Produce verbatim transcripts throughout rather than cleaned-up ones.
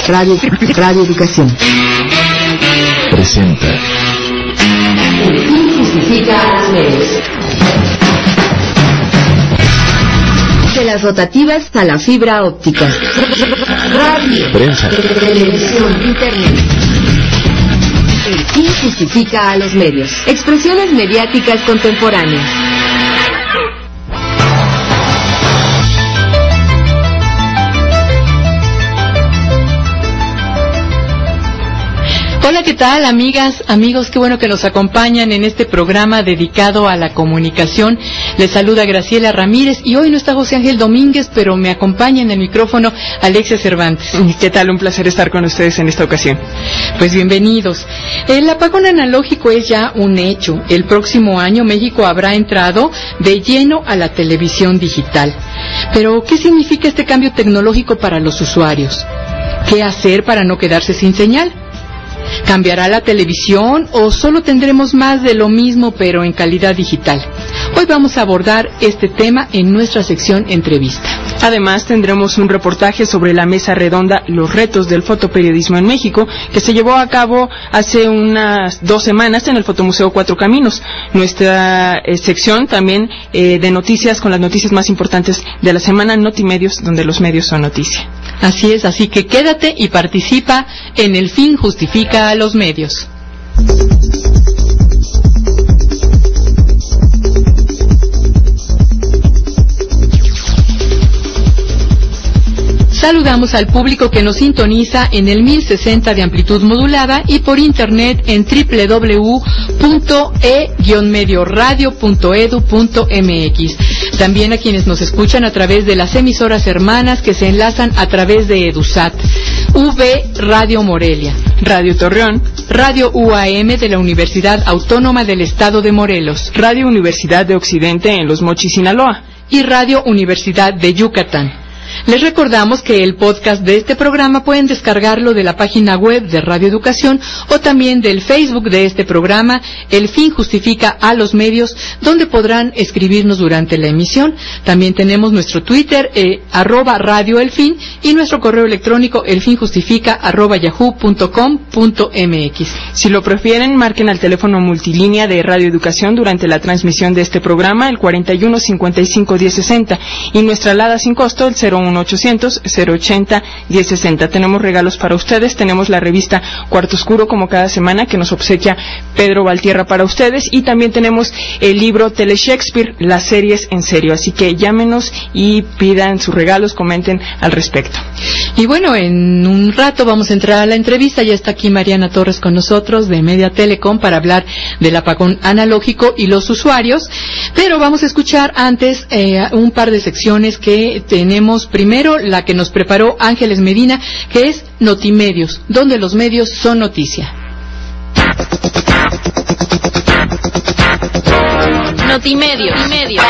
Radio, Radio Educación presenta El fin justifica a los medios. De las rotativas a la fibra óptica. Radio, prensa, televisión, internet. El fin justifica a los medios. Expresiones mediáticas contemporáneas. Hola, ¿qué tal, amigas, amigos? Qué bueno que nos acompañan en este programa dedicado a la comunicación. Les saluda Graciela Ramírez y hoy no está José Ángel Domínguez, pero me acompaña en el micrófono Alexia Cervantes. ¿Qué tal? Un placer estar con ustedes en esta ocasión. Pues bienvenidos. El apagón analógico es ya un hecho. El próximo año México habrá entrado de lleno a la televisión digital. Pero, ¿qué significa este cambio tecnológico para los usuarios? ¿Qué hacer para no quedarse sin señal? ¿Cambiará la televisión o solo tendremos más de lo mismo pero en calidad digital? Hoy vamos a abordar este tema en nuestra sección entrevista. Además tendremos un reportaje sobre la mesa redonda Los retos del fotoperiodismo en México, que se llevó a cabo hace unas dos semanas en el Fotomuseo Cuatro Caminos. Nuestra eh, sección también eh, de noticias con las noticias más importantes de la semana, Notimedios, donde los medios son noticia. Así es, así que quédate y participa en El fin justifica a los medios. Saludamos al público que nos sintoniza en el mil sesenta de amplitud modulada y por internet en doble u doble u doble u punto e guion medio radio punto edu punto eme equis. También a quienes nos escuchan a través de las emisoras hermanas que se enlazan a través de EduSat, V Radio Morelia, Radio Torreón, Radio U A M de la Universidad Autónoma del Estado de Morelos, Radio Universidad de Occidente en Los Mochis, Sinaloa, y Radio Universidad de Yucatán. Les recordamos que el podcast de este programa pueden descargarlo de la página web de Radio Educación o también del Facebook de este programa, El fin justifica a los medios, donde podrán escribirnos durante la emisión. También tenemos nuestro Twitter, eh, arroba Radio El Fin, y nuestro correo electrónico elfinjustifica arroba yahoo punto com punto eme equis. Si lo prefieren, marquen al teléfono multilínea de Radio Educación durante la transmisión de este programa, el cuarenta y uno cincuenta y cinco diez sesenta, y nuestra alada sin costo, el cero uno ochocientos cero ochenta diez sesenta. Tenemos regalos para ustedes, tenemos la revista Cuarto Oscuro como cada semana que nos obsequia Pedro Valtierra para ustedes, y también tenemos el libro Tele Shakespeare, las series en serio, así que llámenos y pidan sus regalos, comenten al respecto. Y bueno, en un rato vamos a entrar a la entrevista. Ya está aquí Mariana Torres con nosotros de Media Telecom para hablar del apagón analógico y los usuarios, pero vamos a escuchar antes eh, un par de secciones que tenemos. Primero, la que nos preparó Ángeles Medina, que es Notimedios, donde los medios son noticia. Notimedios. Notimedios.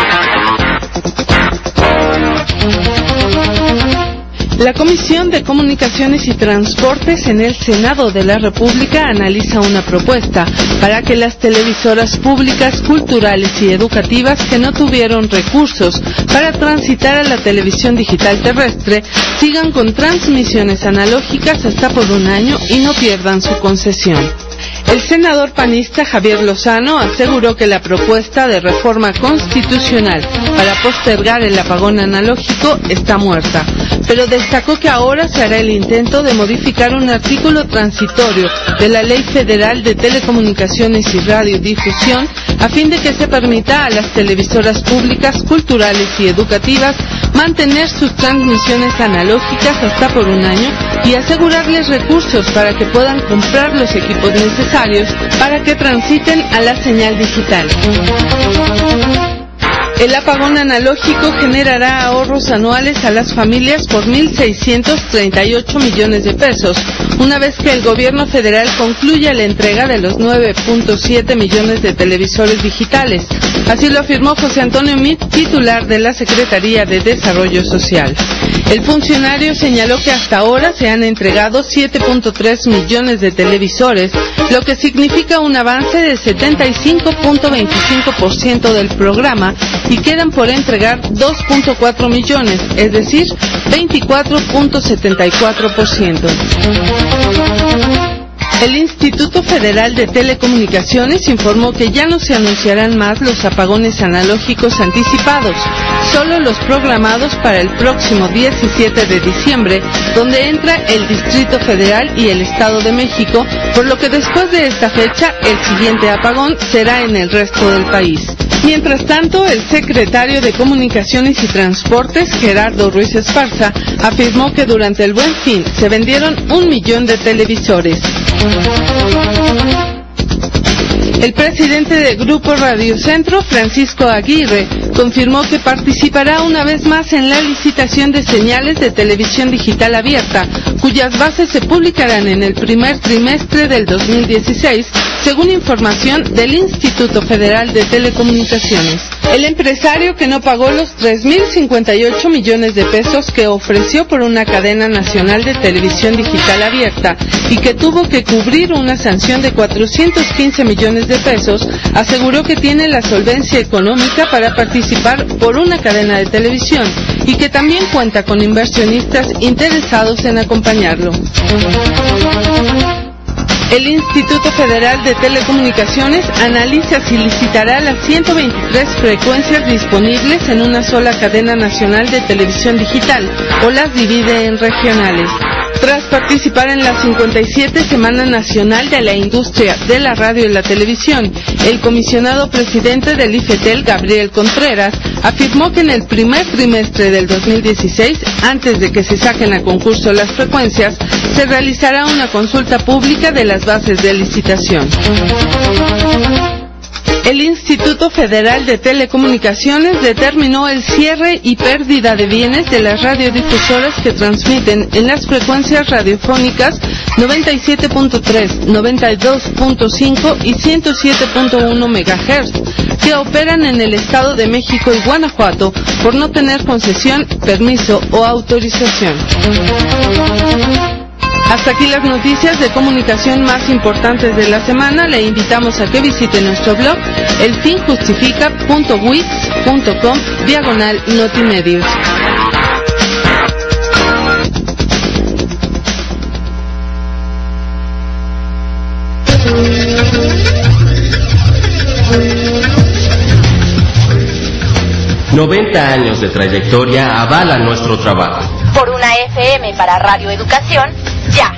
La Comisión de Comunicaciones y Transportes en el Senado de la República analiza una propuesta para que las televisoras públicas, culturales y educativas que no tuvieron recursos para transitar a la televisión digital terrestre sigan con transmisiones analógicas hasta por un año y no pierdan su concesión. El senador panista Javier Lozano aseguró que la propuesta de reforma constitucional para postergar el apagón analógico está muerta, pero destacó que ahora se hará el intento de modificar un artículo transitorio de la Ley Federal de Telecomunicaciones y Radiodifusión a fin de que se permita a las televisoras públicas, culturales y educativas mantener sus transmisiones analógicas hasta por un año y asegurarles recursos para que puedan comprar los equipos necesarios para que transiten a la señal digital. El apagón analógico generará ahorros anuales a las familias por mil seiscientos treinta y ocho millones de pesos, una vez que el gobierno federal concluya la entrega de los nueve punto siete millones de televisores digitales. Así lo afirmó José Antonio Mit, titular de la Secretaría de Desarrollo Social. El funcionario señaló que hasta ahora se han entregado siete punto tres millones de televisores, lo que significa un avance de setenta y cinco punto veinticinco por ciento del programa y quedan por entregar dos punto cuatro millones, es decir, veinticuatro punto setenta y cuatro por ciento. El Instituto Federal de Telecomunicaciones informó que ya no se anunciarán más los apagones analógicos anticipados, solo los programados para el próximo diecisiete de diciembre, donde entra el Distrito Federal y el Estado de México, por lo que después de esta fecha, el siguiente apagón será en el resto del país. Mientras tanto, el secretario de Comunicaciones y Transportes, Gerardo Ruiz Esparza, afirmó que durante el Buen Fin se vendieron un millón de televisores. El presidente del Grupo Radio Centro, Francisco Aguirre, confirmó que participará una vez más en la licitación de señales de televisión digital abierta, cuyas bases se publicarán en el primer trimestre del dos mil dieciséis, según información del Instituto Federal de Telecomunicaciones. El empresario que no pagó los tres mil cincuenta y ocho millones de pesos que ofreció por una cadena nacional de televisión digital abierta y que tuvo que cubrir una sanción de cuatrocientos quince millones de pesos, aseguró que tiene la solvencia económica para participar por una cadena de televisión y que también cuenta con inversionistas interesados en acompañarlo. El Instituto Federal de Telecomunicaciones analiza si licitará las ciento veintitrés frecuencias disponibles en una sola cadena nacional de televisión digital o las divide en regionales. Tras participar en la cincuenta y siete Semana Nacional de la Industria de la Radio y la Televisión, el comisionado presidente del IFETEL, Gabriel Contreras, afirmó que en el primer trimestre del dos mil dieciséis, antes de que se saquen a concurso las frecuencias, se realizará una consulta pública de las bases de licitación. El Instituto Federal de Telecomunicaciones determinó el cierre y pérdida de bienes de las radiodifusoras que transmiten en las frecuencias radiofónicas noventa y siete punto tres, noventa y dos punto cinco y ciento siete punto uno megahertz, que operan en el Estado de México y Guanajuato por no tener concesión, permiso o autorización. Hasta aquí las noticias de comunicación más importantes de la semana. Le invitamos a que visite nuestro blog elfinjustifica punto wix punto com diagonal notimedios. noventa años de trayectoria avalan nuestro trabajo. Por una F M para Radio Educación, ya.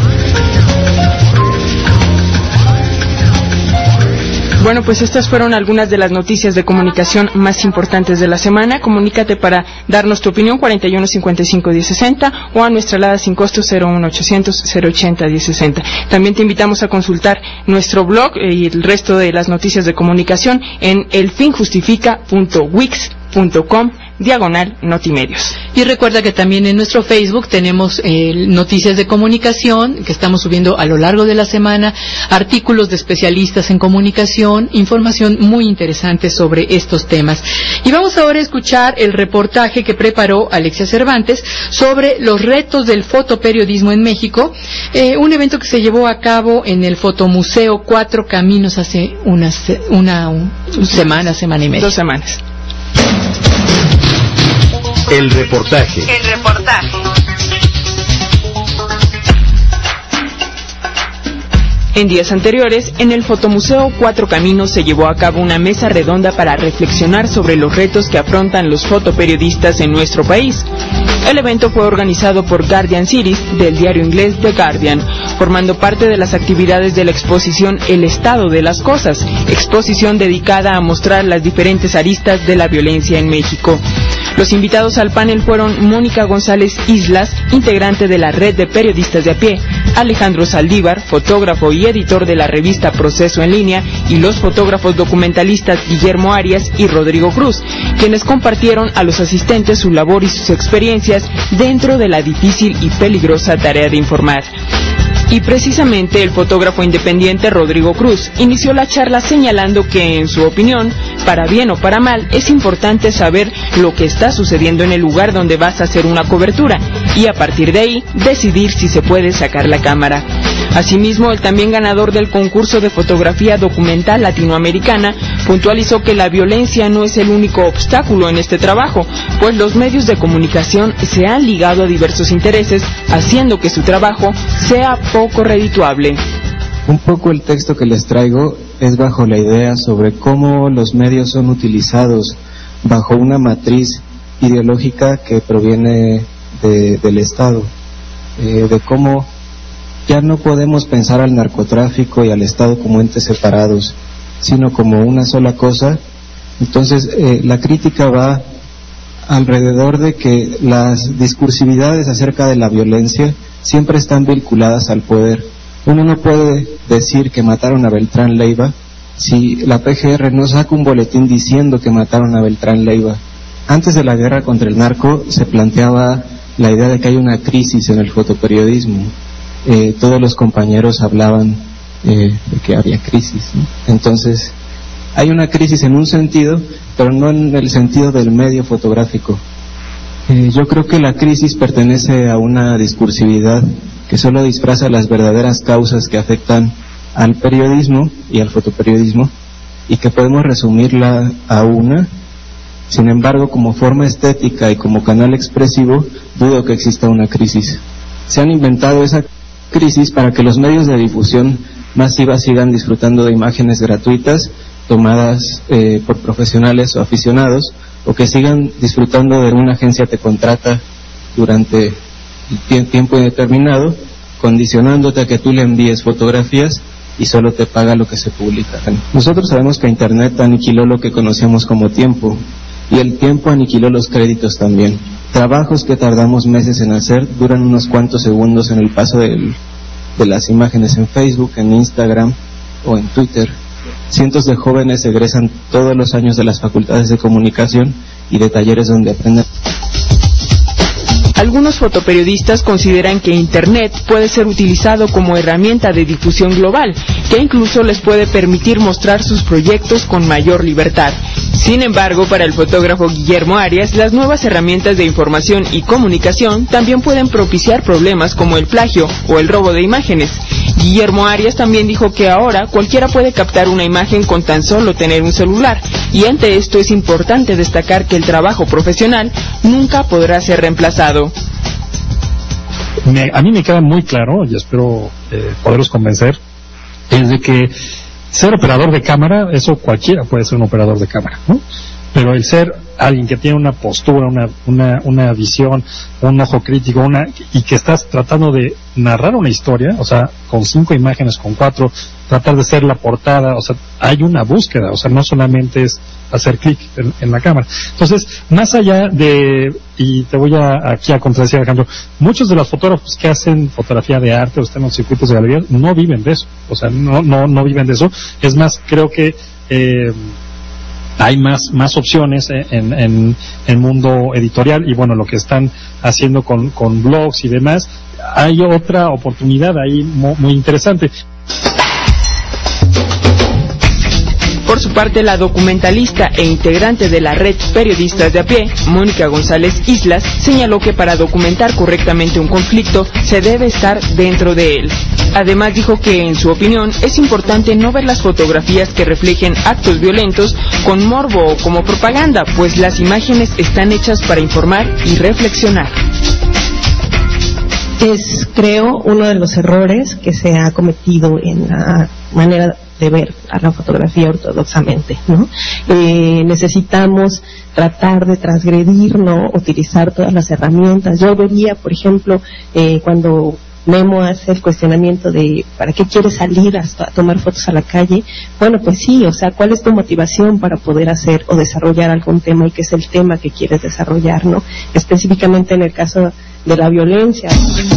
Bueno, pues estas fueron algunas de las noticias de comunicación más importantes de la semana. Comunícate para darnos tu opinión cuarenta y uno cincuenta y cinco diez sesenta o a nuestra alada sin costo cero uno ochocientos cero ochenta diez sesenta. También te invitamos a consultar nuestro blog y el resto de las noticias de comunicación en elfinjustifica punto wix punto com diagonal notimedios. Y recuerda que también en nuestro Facebook tenemos eh, noticias de comunicación que estamos subiendo a lo largo de la semana, artículos de especialistas en comunicación, información muy interesante sobre estos temas. Y vamos ahora a escuchar el reportaje que preparó Alexia Cervantes sobre los retos del fotoperiodismo en México, eh, un evento que se llevó a cabo en el Fotomuseo Cuatro Caminos hace una, una, una semana, semana y media. Dos semanas. El reportaje. El reportaje. En días anteriores, en el Fotomuseo Cuatro Caminos se llevó a cabo una mesa redonda para reflexionar sobre los retos que afrontan los fotoperiodistas en nuestro país. El evento fue organizado por Guardian Series del diario inglés The Guardian, formando parte de las actividades de la exposición El Estado de las Cosas, exposición dedicada a mostrar las diferentes aristas de la violencia en México. Los invitados al panel fueron Mónica González Islas, integrante de la Red de Periodistas de a Pie, Alejandro Saldívar, fotógrafo y editor de la revista Proceso en Línea, y los fotógrafos documentalistas Guillermo Arias y Rodrigo Cruz, quienes compartieron a los asistentes su labor y sus experiencias dentro de la difícil y peligrosa tarea de informar. Y precisamente el fotógrafo independiente Rodrigo Cruz inició la charla señalando que, en su opinión, para bien o para mal, es importante saber lo que está sucediendo en el lugar donde vas a hacer una cobertura y a partir de ahí decidir si se puede sacar la cámara. Asimismo, el también ganador del concurso de fotografía documental latinoamericana puntualizó que la violencia no es el único obstáculo en este trabajo, pues los medios de comunicación se han ligado a diversos intereses, haciendo que su trabajo sea poco redituable. Un poco el texto que les traigo es bajo la idea sobre cómo los medios son utilizados bajo una matriz ideológica que proviene de, del Estado, eh, de cómo ya no podemos pensar al narcotráfico y al Estado como entes separados, sino como una sola cosa. Entonces, eh, la crítica va alrededor de que las discursividades acerca de la violencia siempre están vinculadas al poder. Uno no puede decir que mataron a Beltrán Leiva si la P G R no saca un boletín diciendo que mataron a Beltrán Leiva. Antes de la guerra contra el narco se planteaba la idea de que hay una crisis en el fotoperiodismo. Eh, todos los compañeros hablaban eh, de que había crisis, ¿no? Entonces, hay una crisis en un sentido, pero no en el sentido del medio fotográfico. Eh, yo creo que la crisis pertenece a una discursividad que solo disfraza las verdaderas causas que afectan al periodismo y al fotoperiodismo, y que podemos resumirla a una. Sin embargo, como forma estética y como canal expresivo, dudo que exista una crisis. Se han inventado esa crisis para que los medios de difusión masiva sigan disfrutando de imágenes gratuitas tomadas eh, por profesionales o aficionados, o que sigan disfrutando de una agencia te contrata durante tiempo indeterminado, condicionándote a que tú le envíes fotografías y solo te paga lo que se publica. Nosotros sabemos que Internet aniquiló lo que conocíamos como tiempo, y el tiempo aniquiló los créditos también. Trabajos que tardamos meses en hacer duran unos cuantos segundos en el paso del, de las imágenes en Facebook, en Instagram o en Twitter. Cientos de jóvenes egresan todos los años de las facultades de comunicación y de talleres donde aprenden. Algunos fotoperiodistas consideran que Internet puede ser utilizado como herramienta de difusión global, que incluso les puede permitir mostrar sus proyectos con mayor libertad. Sin embargo, para el fotógrafo Guillermo Arias, las nuevas herramientas de información y comunicación también pueden propiciar problemas como el plagio o el robo de imágenes. Guillermo Arias también dijo que ahora cualquiera puede captar una imagen con tan solo tener un celular, y ante esto es importante destacar que el trabajo profesional nunca podrá ser reemplazado. Me, a mí me queda muy claro, y espero eh, poderlos convencer, es de que ser operador de cámara, eso cualquiera puede ser un operador de cámara, ¿no? Pero el ser alguien que tiene una postura, una, una, una visión, un ojo crítico, una, y que estás tratando de narrar una historia, o sea, con cinco imágenes, con cuatro, tratar de ser la portada, o sea, hay una búsqueda, o sea, no solamente es hacer clic en, en la cámara. Entonces, más allá de, y te voy a, aquí a contradecir, Alejandro, muchos de los fotógrafos que hacen fotografía de arte o están en los circuitos de galerías no viven de eso, o sea, no, no, no viven de eso. Es más, creo que, eh, hay más más opciones en en el mundo editorial, y bueno, lo que están haciendo con con blogs y demás, hay otra oportunidad ahí muy, muy interesante. Por su parte, la documentalista e integrante de la red Periodistas de a Pie, Mónica González Islas, señaló que para documentar correctamente un conflicto se debe estar dentro de él. Además, dijo que, en su opinión, es importante no ver las fotografías que reflejen actos violentos con morbo o como propaganda, pues las imágenes están hechas para informar y reflexionar. Es, creo, uno de los errores que se ha cometido en la manera de ver a la fotografía ortodoxamente, ¿no? Eh, necesitamos tratar de transgredir, ¿no? Utilizar todas las herramientas. Yo vería, por ejemplo, eh, cuando Memo hace el cuestionamiento de ¿para qué quieres salir a, a tomar fotos a la calle? Bueno, pues sí, o sea, ¿cuál es tu motivación para poder hacer o desarrollar algún tema, y qué es el tema que quieres desarrollar, ¿no? Específicamente en el caso de la violencia.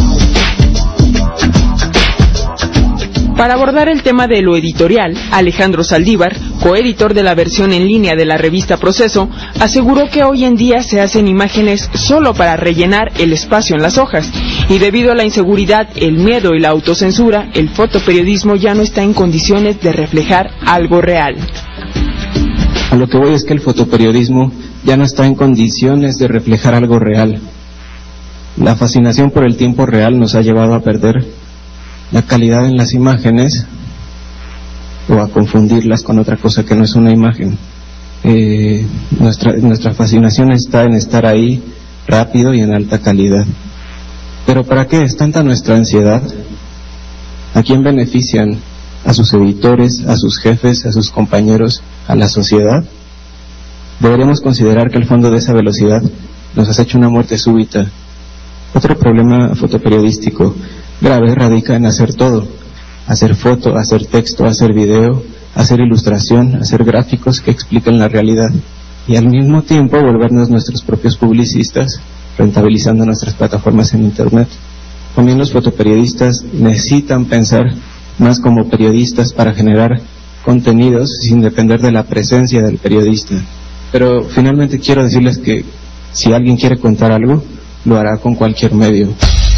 Para abordar el tema de lo editorial, Alejandro Saldívar, coeditor de la versión en línea de la revista Proceso, aseguró que hoy en día se hacen imágenes solo para rellenar el espacio en las hojas, y debido a la inseguridad, el miedo y la autocensura, el fotoperiodismo ya no está en condiciones de reflejar algo real. A lo que voy es que el fotoperiodismo ya no está en condiciones de reflejar algo real. La fascinación por el tiempo real nos ha llevado a perder la calidad en las imágenes o a confundirlas con otra cosa que no es una imagen. Eh, nuestra, nuestra fascinación está en estar ahí rápido y en alta calidad. Pero ¿para qué es tanta nuestra ansiedad? ¿A quién benefician? ¿A sus editores, a sus jefes, a sus compañeros, a la sociedad? Deberíamos considerar que el fondo de esa velocidad nos ha hecho una muerte súbita. Otro problema fotoperiodístico grave radica en hacer todo: hacer foto, hacer texto, hacer video, hacer ilustración, hacer gráficos que expliquen la realidad, y al mismo tiempo volvernos nuestros propios publicistas, rentabilizando nuestras plataformas en internet. También los fotoperiodistas necesitan pensar más como periodistas para generar contenidos sin depender de la presencia del periodista. Pero finalmente quiero decirles que si alguien quiere contar algo, lo hará con cualquier medio.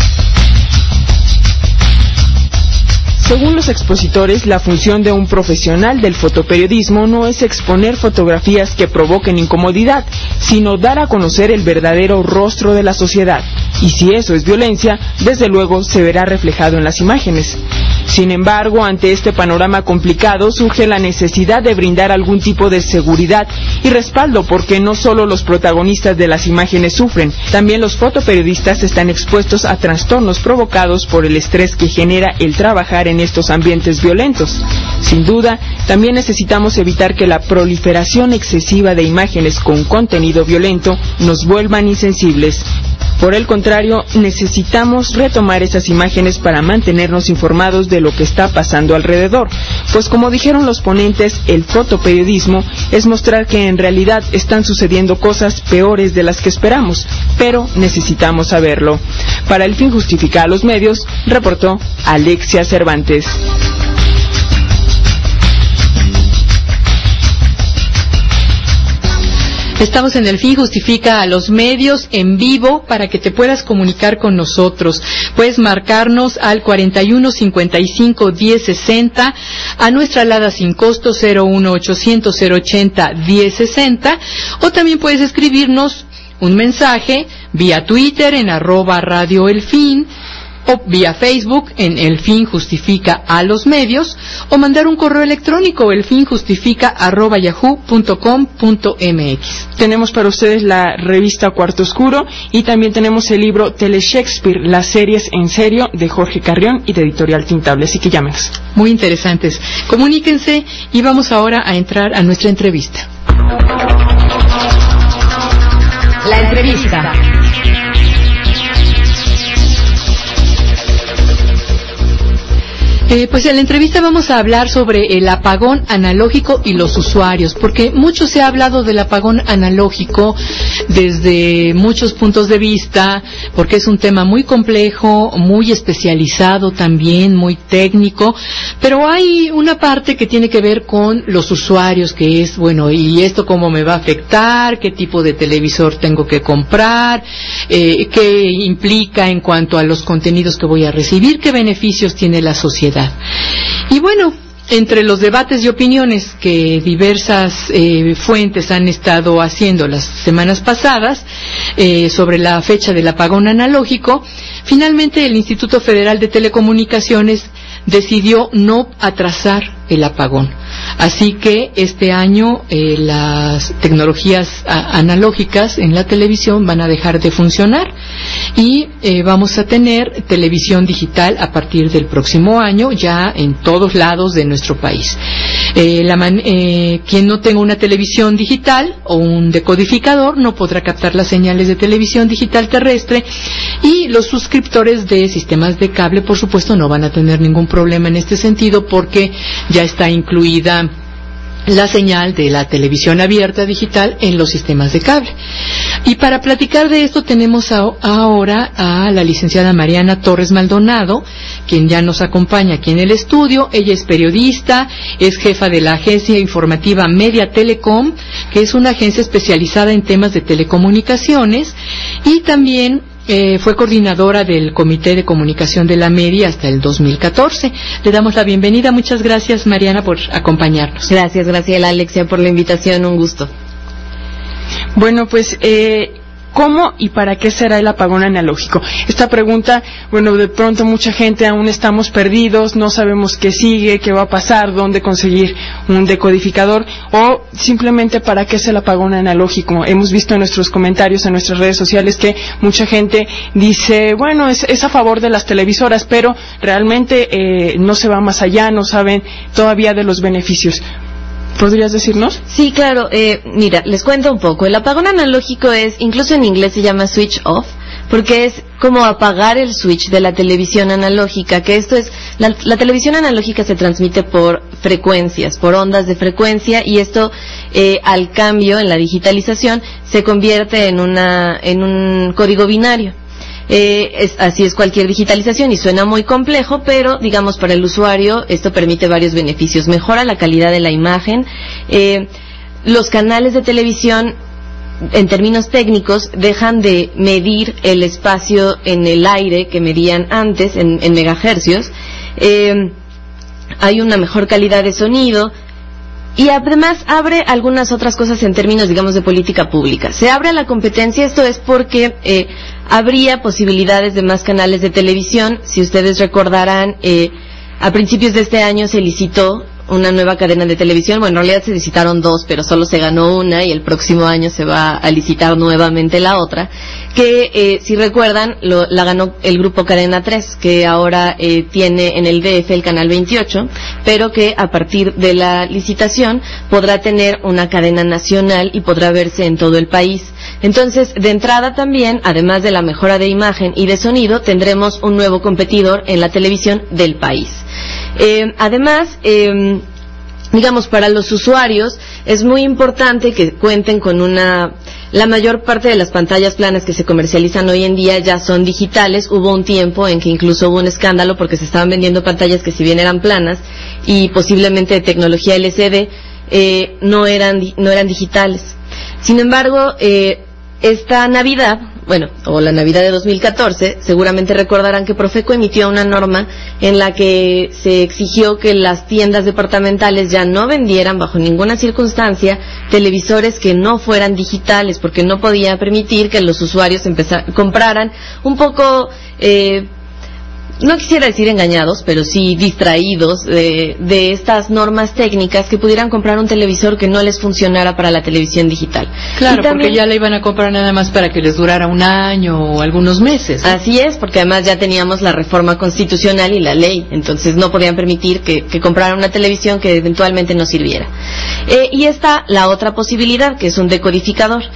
Según los expositores, la función de un profesional del fotoperiodismo no es exponer fotografías que provoquen incomodidad, sino dar a conocer el verdadero rostro de la sociedad. Y si eso es violencia, desde luego se verá reflejado en las imágenes. Sin embargo, ante este panorama complicado, surge la necesidad de brindar algún tipo de seguridad y respaldo, porque no solo los protagonistas de las imágenes sufren, también los fotoperiodistas están expuestos a trastornos provocados por el estrés que genera el trabajar en estos ambientes violentos. Sin duda, también necesitamos evitar que la proliferación excesiva de imágenes con contenido violento nos vuelvan insensibles. Por el contrario, necesitamos retomar esas imágenes para mantenernos informados de lo que está pasando alrededor, pues como dijeron los ponentes, el fotoperiodismo es mostrar que en realidad están sucediendo cosas peores de las que esperamos, pero necesitamos saberlo. Para El Fin Justifica a los Medios, reportó Alexia Cervantes. Estamos en El Fin Justifica a los Medios en vivo para que te puedas comunicar con nosotros. Puedes marcarnos al cuarenta y uno cincuenta y cinco diez sesenta, a nuestra alada sin costo cero uno ochocientos cero ochenta diez sesenta, o también puedes escribirnos un mensaje vía Twitter en arroba Radio El Fin, o vía Facebook en El Fin Justifica a los Medios, o mandar un correo electrónico elfinjustifica arroba yahoo punto com punto mx. Tenemos para ustedes la revista Cuarto Oscuro y también tenemos el libro Tele Shakespeare, las series en serio, de Jorge Carrión y de Editorial Tintable, así que llámenos. Muy interesantes. Comuníquense y vamos ahora a entrar a nuestra entrevista. La entrevista. Eh, pues en la entrevista vamos a hablar sobre el apagón analógico y los usuarios, porque mucho se ha hablado del apagón analógico desde muchos puntos de vista, porque es un tema muy complejo, muy especializado también, muy técnico, pero hay una parte que tiene que ver con los usuarios, que es, bueno, ¿y esto cómo me va a afectar? ¿Qué tipo de televisor tengo que comprar? Eh, ¿Qué implica en cuanto a los contenidos que voy a recibir? ¿Qué beneficios tiene la sociedad? Y bueno, entre los debates y opiniones que diversas eh, fuentes han estado haciendo las semanas pasadas eh, sobre la fecha del apagón analógico, finalmente el Instituto Federal de Telecomunicaciones decidió no atrasar el apagón. Así que este año eh, las tecnologías a, analógicas en la televisión van a dejar de funcionar y eh, vamos a tener televisión digital a partir del próximo año ya en todos lados de nuestro país. Eh, la man, eh, quien no tenga una televisión digital o un decodificador no podrá captar las señales de televisión digital terrestre, y los suscriptores de sistemas de cable, por supuesto, no van a tener ningún problema en este sentido, porque ya está incluida la señal de la televisión abierta digital en los sistemas de cable. Y para platicar de esto tenemos a, ahora a la licenciada Mariana Torres Maldonado, quien ya nos acompaña aquí en el estudio. Ella es periodista, es jefa de la agencia informativa Media Telecom, que es una agencia especializada en temas de telecomunicaciones, y también Eh, fue coordinadora del Comité de Comunicación de la Media hasta el dos mil catorce. Le damos la bienvenida. Muchas gracias, Mariana, por acompañarnos. Gracias, Graciela, Alexia, por la invitación. Un gusto. Bueno, pues eh, ¿cómo y para qué será el apagón analógico? Esta pregunta, bueno, de pronto mucha gente aún estamos perdidos, no sabemos qué sigue, qué va a pasar, dónde conseguir un decodificador, o simplemente para qué es el apagón analógico. Hemos visto en nuestros comentarios en nuestras redes sociales que mucha gente dice, bueno, es, es a favor de las televisoras, pero realmente eh, no se va más allá, no saben todavía de los beneficios. ¿Podrías decirnos? Sí, claro. Eh, mira, les cuento un poco. El apagón analógico es, incluso en inglés se llama switch off, porque es como apagar el switch de la televisión analógica, que esto es, la, la televisión analógica se transmite por frecuencias, por ondas de frecuencia, y esto, eh, al cambio en la digitalización, se convierte en una, en un código binario. Eh, es, así es cualquier digitalización y suena muy complejo, pero digamos para el usuario esto permite varios beneficios. Mejora la calidad de la imagen. Eh, los canales de televisión, en términos técnicos, dejan de medir el espacio en el aire que medían antes en, en megahercios. Eh, hay una mejor calidad de sonido. Y además abre algunas otras cosas en términos, digamos, de política pública. Se abre a la competencia, esto es porque eh, habría posibilidades de más canales de televisión. Si ustedes recordarán, eh, a principios de este año se licitó una nueva cadena de televisión. Bueno, en realidad se licitaron dos, pero solo se ganó una y el próximo año se va a licitar nuevamente la otra, que eh, si recuerdan lo, la ganó el grupo Cadena tres, que ahora eh, tiene en el D F el canal veintiocho, pero que a partir de la licitación podrá tener una cadena nacional y podrá verse en todo el país. Entonces, de entrada también, además de la mejora de imagen y de sonido, tendremos un nuevo competidor en la televisión del país. Eh, además, eh, digamos, para los usuarios es muy importante que cuenten con una... La mayor parte de las pantallas planas que se comercializan hoy en día ya son digitales. Hubo un tiempo en que incluso hubo un escándalo porque se estaban vendiendo pantallas que si bien eran planas y posiblemente de tecnología L C D, eh, no eran, no eran digitales. Sin embargo, eh, esta Navidad, bueno, o la Navidad de dos mil catorce, seguramente recordarán que Profeco emitió una norma en la que se exigió que las tiendas departamentales ya no vendieran bajo ninguna circunstancia televisores que no fueran digitales, porque no podía permitir que los usuarios empezar, compraran un poco... Eh, no quisiera decir engañados, pero sí distraídos de, de estas normas técnicas, que pudieran comprar un televisor que no les funcionara para la televisión digital. Claro, también, porque ya la iban a comprar nada más para que les durara un año o algunos meses, ¿eh? Así es, porque además ya teníamos la reforma constitucional y la ley, entonces no podían permitir que, que compraran una televisión que eventualmente no sirviera. Eh, y está la otra posibilidad, que es un decodificador.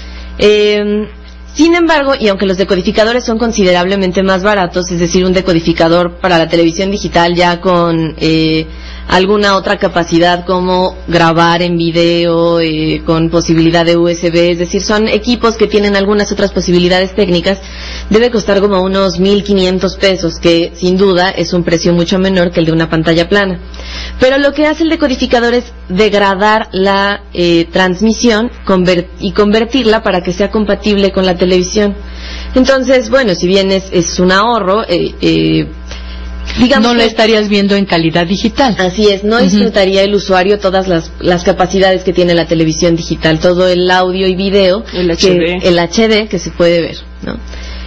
Eh, Sin embargo, y aunque los decodificadores son considerablemente más baratos, es decir, un decodificador para la televisión digital ya con eh, alguna otra capacidad como grabar en video, eh, con posibilidad de U S B, es decir, son equipos que tienen algunas otras posibilidades técnicas, debe costar como unos mil quinientos pesos, que sin duda es un precio mucho menor que el de una pantalla plana. Pero lo que hace el decodificador es degradar la eh, transmisión convert- y convertirla para que sea compatible con la televisión. Entonces, bueno, si bien es, es un ahorro, eh, eh, digamos, no lo estarías viendo en calidad digital. Así es, no disfrutaría uh-huh. el usuario todas las, las capacidades que tiene la televisión digital, todo el audio y video, el H D, que, el H D que se puede ver, ¿no?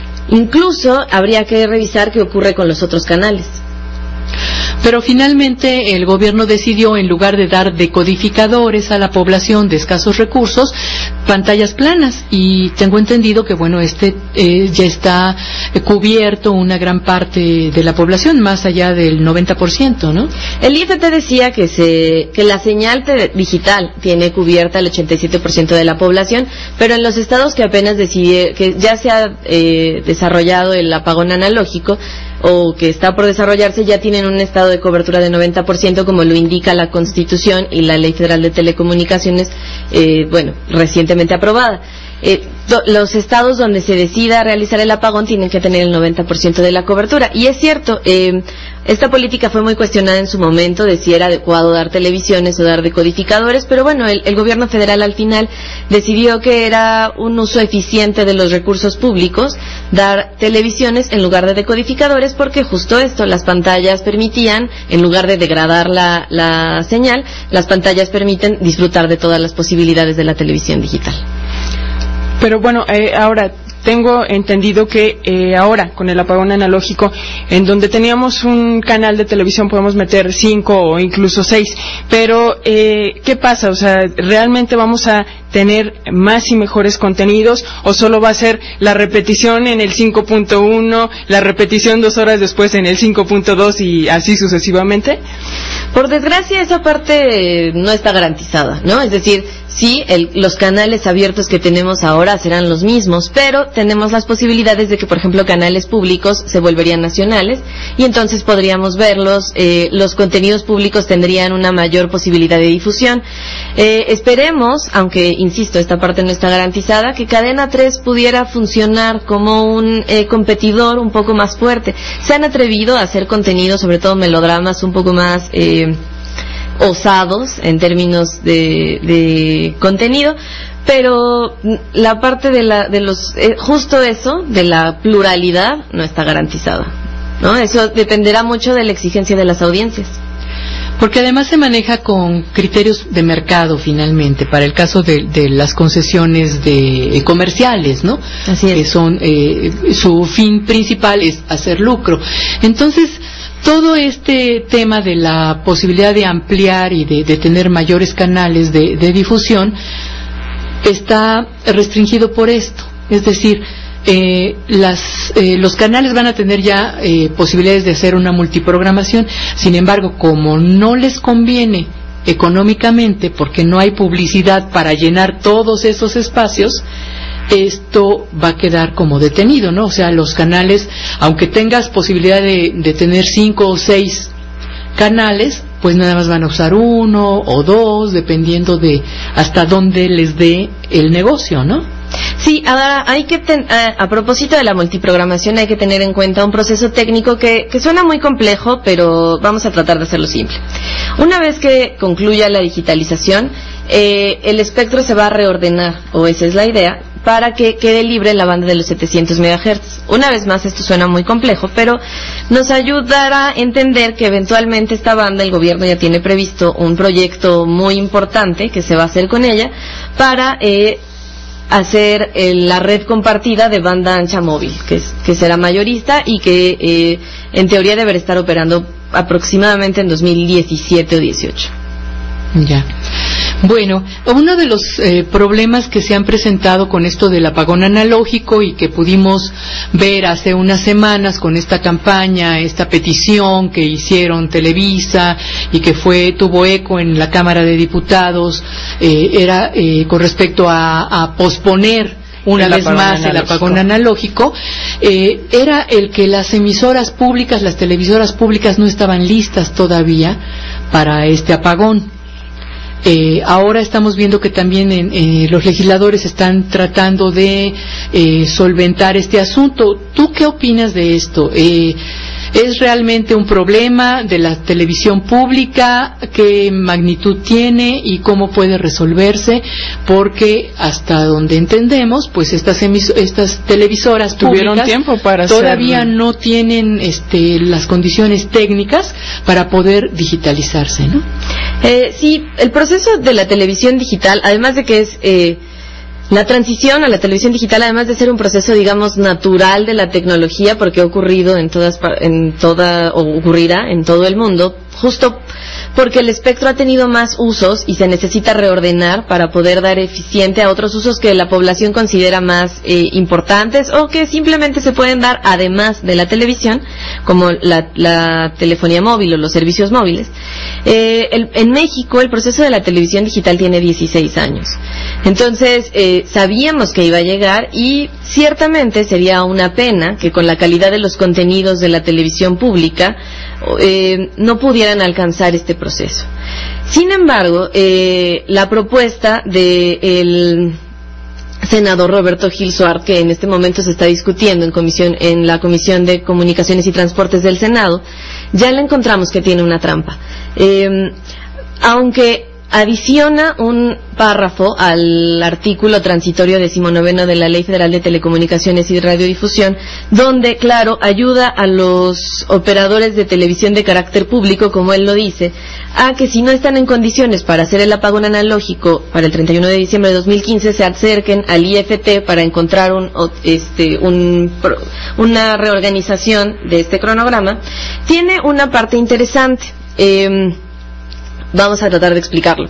Incluso habría que revisar qué ocurre con los otros canales. Pero finalmente el gobierno decidió, en lugar de dar decodificadores a la población de escasos recursos, pantallas planas, y tengo entendido que bueno, este eh, ya está eh, cubierto una gran parte de la población, más allá del noventa por ciento, ¿no? El I F T decía que se que la señal te- digital tiene cubierta el ochenta y siete por ciento de la población, pero en los estados que apenas decidieron, que ya se ha eh, desarrollado el apagón analógico, o que está por desarrollarse, ya tienen un estado de cobertura de noventa por ciento, como lo indica la Constitución y la Ley Federal de Telecomunicaciones, eh, bueno, recientemente aprobada. Eh, do, los estados donde se decida realizar el apagón tienen que tener el noventa por ciento de la cobertura. Y es cierto, eh, esta política fue muy cuestionada en su momento, de si era adecuado dar televisiones o dar decodificadores, pero bueno, el, el gobierno federal al final decidió que era un uso eficiente de los recursos públicos dar televisiones en lugar de decodificadores, porque justo esto, las pantallas permitían, en lugar de degradar la, la señal, las pantallas permiten disfrutar de todas las posibilidades de la televisión digital. Pero bueno, eh, ahora, tengo entendido que eh, ahora, con el apagón analógico, en donde teníamos un canal de televisión podemos meter cinco o incluso seis, pero eh, ¿qué pasa? O sea, ¿realmente vamos a tener más y mejores contenidos o solo va a ser la repetición en el cinco punto uno, la repetición dos horas después en el cinco punto dos y así sucesivamente? Por desgracia, esa parte eh, no está garantizada, ¿no? Es decir, sí, el, los canales abiertos que tenemos ahora serán los mismos, pero tenemos las posibilidades de que, por ejemplo, canales públicos se volverían nacionales y entonces podríamos verlos, eh, los contenidos públicos tendrían una mayor posibilidad de difusión. Eh, esperemos, aunque, insisto, esta parte no está garantizada, que Cadena tres pudiera funcionar como un eh, competidor un poco más fuerte. Se han atrevido a hacer contenidos, sobre todo melodramas, un poco más Eh, osados en términos de, de contenido, pero la parte de la de los eh, justo eso de la pluralidad no está garantizada, ¿no? Eso dependerá mucho de la exigencia de las audiencias. Porque además se maneja con criterios de mercado finalmente, para el caso de, de las concesiones de eh, comerciales, ¿no? Así es. Que son, eh, su fin principal es hacer lucro. Entonces, todo este tema de la posibilidad de ampliar y de, de tener mayores canales de, de difusión está restringido por esto. Es decir, eh, las, eh, los canales van a tener ya eh, posibilidades de hacer una multiprogramación. Sin embargo, como no les conviene económicamente, porque no hay publicidad para llenar todos esos espacios, esto va a quedar como detenido, ¿no? O sea, los canales, aunque tengas posibilidad de, de tener cinco o seis canales, pues nada más van a usar uno o dos, dependiendo de hasta dónde les dé el negocio, ¿no? Sí, ahora hay que ten, a, a propósito de la multiprogramación hay que tener en cuenta un proceso técnico que, que suena muy complejo, pero vamos a tratar de hacerlo simple. Una vez que concluya la digitalización, eh, el espectro se va a reordenar, o esa es la idea, para que quede libre la banda de los setecientos megahercios. Una vez más, esto suena muy complejo, pero nos ayudará a entender que eventualmente esta banda, el gobierno ya tiene previsto un proyecto muy importante que se va a hacer con ella para eh, hacer eh, la red compartida de banda ancha móvil, que, es, que será mayorista y que eh, en teoría deberá estar operando aproximadamente en dos mil diecisiete o dieciocho. Ya. Bueno, uno de los eh, problemas que se han presentado con esto del apagón analógico y que pudimos ver hace unas semanas con esta campaña, esta petición que hicieron Televisa y que fue tuvo eco en la Cámara de Diputados, eh, era eh, con respecto a, a posponer una vez más el apagón analógico, eh, era el que las emisoras públicas, las televisoras públicas no estaban listas todavía para este apagón. Eh, ahora estamos viendo que también en, eh, los legisladores están tratando de eh, solventar este asunto. ¿Tú qué opinas de esto? Eh, ¿Es realmente un problema de la televisión pública? ¿Qué magnitud tiene y cómo puede resolverse? Porque hasta donde entendemos, pues estas emis- estas televisoras tuvieron públicas tiempo para todavía hacerlo. No tienen este, las condiciones técnicas para poder digitalizarse, ¿no? Eh, sí, el proceso de la televisión digital, además de que es eh, la transición a la televisión digital, además de ser un proceso, digamos, natural de la tecnología, porque ha ocurrido en todas, en toda, o ocurrirá en todo el mundo, justo porque el espectro ha tenido más usos y se necesita reordenar para poder dar eficiente a otros usos que la población considera más eh, importantes o que simplemente se pueden dar además de la televisión, como la, la telefonía móvil o los servicios móviles. Eh, el, en México el proceso de la televisión digital tiene dieciséis años. Entonces eh, sabíamos que iba a llegar y ciertamente sería una pena que con la calidad de los contenidos de la televisión pública eh, no pudieran alcanzar este proceso. Sin embargo, eh, la propuesta del senador Roberto Gil Suart, que en este momento se está discutiendo en comisión en la Comisión de Comunicaciones y Transportes del Senado, ya le encontramos que tiene una trampa. Eh, aunque adiciona un párrafo al artículo transitorio decimonoveno de la Ley Federal de Telecomunicaciones y Radiodifusión, donde, claro, ayuda a los operadores de televisión de carácter público, como él lo dice, a que si no están en condiciones para hacer el apagón analógico para el treinta y uno de diciembre de dos mil quince, se acerquen al I F T para encontrar un, este, un, una reorganización de este cronograma. Tiene una parte interesante. Eh, Vamos a tratar de explicarlo.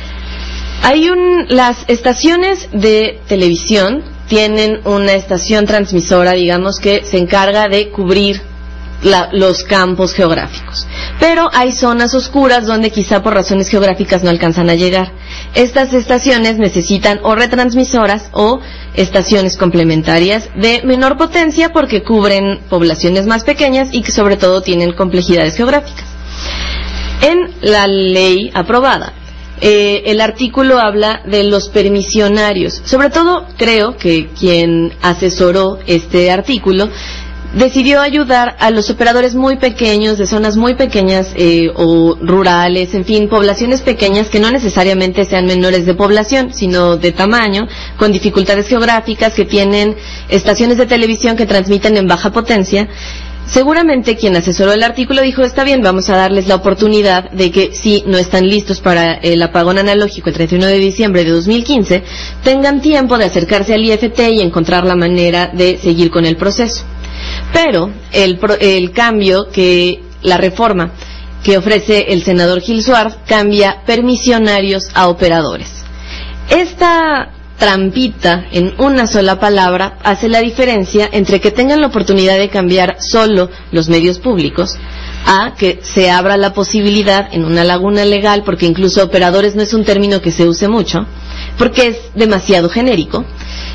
Hay un, las estaciones de televisión tienen una estación transmisora, digamos, que se encarga de cubrir la, los campos geográficos. Pero hay zonas oscuras donde quizá por razones geográficas no alcanzan a llegar. Estas estaciones necesitan o retransmisoras o estaciones complementarias de menor potencia porque cubren poblaciones más pequeñas y que sobre todo tienen complejidades geográficas. En la ley aprobada, eh, el artículo habla de los permisionarios. Sobre todo, creo que quien asesoró este artículo decidió ayudar a los operadores muy pequeños, de zonas muy pequeñas eh, o rurales, en fin, poblaciones pequeñas que no necesariamente sean menores de población, sino de tamaño, con dificultades geográficas, que tienen estaciones de televisión que transmiten en baja potencia. Seguramente quien asesoró el artículo dijo, está bien, vamos a darles la oportunidad de que si no están listos para el apagón analógico el treinta y uno de diciembre de dos mil quince, tengan tiempo de acercarse al I F T y encontrar la manera de seguir con el proceso. Pero el, el cambio que, la reforma que ofrece el senador Gil Suárez cambia permisionarios a operadores. Esta trampita en una sola palabra hace la diferencia entre que tengan la oportunidad de cambiar solo los medios públicos a que se abra la posibilidad en una laguna legal, porque incluso operadores no es un término que se use mucho, porque es demasiado genérico,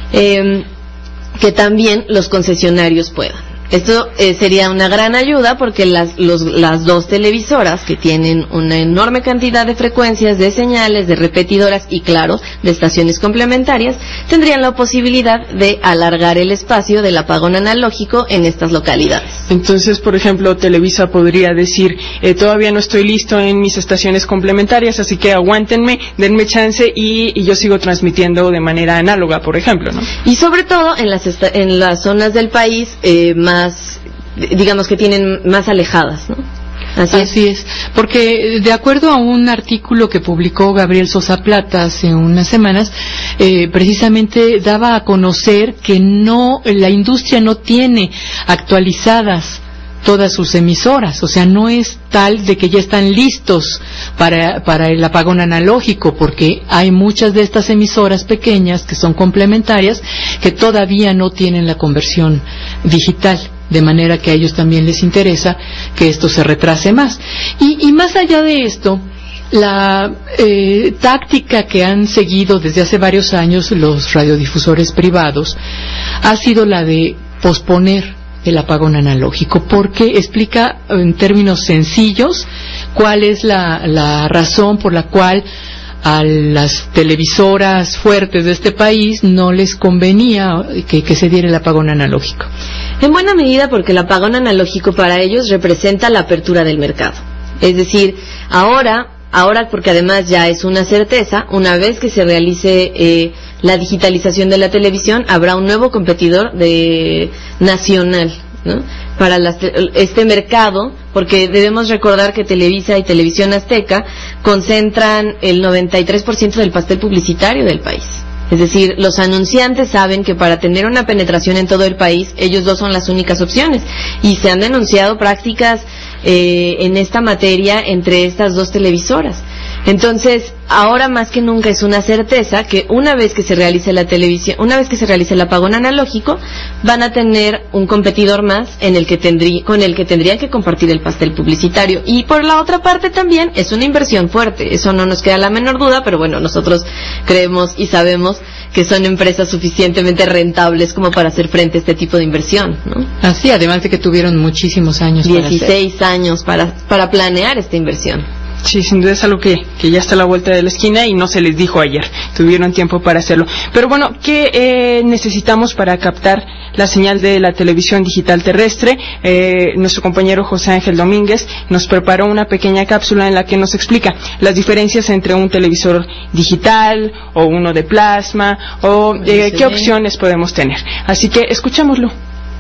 eh, que también los concesionarios puedan. Esto eh, sería una gran ayuda porque las, los, las dos televisoras que tienen una enorme cantidad de frecuencias, de señales, de repetidoras y, claro, de estaciones complementarias, tendrían la posibilidad de alargar el espacio del apagón analógico en estas localidades. Entonces, por ejemplo, Televisa podría decir, eh, todavía no estoy listo en mis estaciones complementarias, así que aguántenme, denme chance y, y yo sigo transmitiendo de manera análoga, por ejemplo, ¿no? Y sobre todo en las, esta- en las zonas del país eh, más Más, digamos que tienen más alejadas, ¿no? Así, Así es. es, porque de acuerdo a un artículo que publicó Gabriel Sosa Plata hace unas semanas, eh, precisamente daba a conocer que no, la industria no tiene actualizadas todas sus emisoras, o sea, no es tal de que ya están listos para, para el apagón analógico, porque hay muchas de estas emisoras pequeñas que son complementarias que todavía no tienen la conversión digital, de manera que a ellos también les interesa que esto se retrase más. Y, y más allá de esto, la eh, táctica que han seguido desde hace varios años los radiodifusores privados ha sido la de posponer el apagón analógico, porque explica en términos sencillos cuál es la, la razón por la cual a las televisoras fuertes de este país no les convenía que, que se diera el apagón analógico. En buena medida porque el apagón analógico para ellos representa la apertura del mercado. Es decir, ahora, ahora porque además ya es una certeza, una vez que se realice eh, la digitalización de la televisión, habrá un nuevo competidor de nacional, ¿no? Para las, este mercado, porque debemos recordar que Televisa y Televisión Azteca concentran el noventa y tres por ciento del pastel publicitario del país. Es decir, los anunciantes saben que para tener una penetración en todo el país, ellos dos son las únicas opciones. Y se han denunciado prácticas eh, en esta materia entre estas dos televisoras. Entonces, ahora más que nunca es una certeza que una vez que se realice la televisión, una vez que se realice el apagón analógico, van a tener un competidor más en el que tendrí, con el que tendrían que compartir el pastel publicitario. Y por la otra parte también es una inversión fuerte, eso no nos queda la menor duda, pero bueno, nosotros creemos y sabemos que son empresas suficientemente rentables como para hacer frente a este tipo de inversión, ¿no? Así, además de que tuvieron muchísimos años dieciséis para hacer. años para, para planear esta inversión. Sí, sin duda es algo que, que ya está a la vuelta de la esquina y no se les dijo ayer, tuvieron tiempo para hacerlo. Pero bueno, ¿qué eh, necesitamos para captar la señal de la televisión digital terrestre. Eh, nuestro compañero José Ángel Domínguez nos preparó una pequeña cápsula en la que nos explica las diferencias entre un televisor digital o uno de plasma o eh, qué opciones podemos tener. Así que escuchémoslo.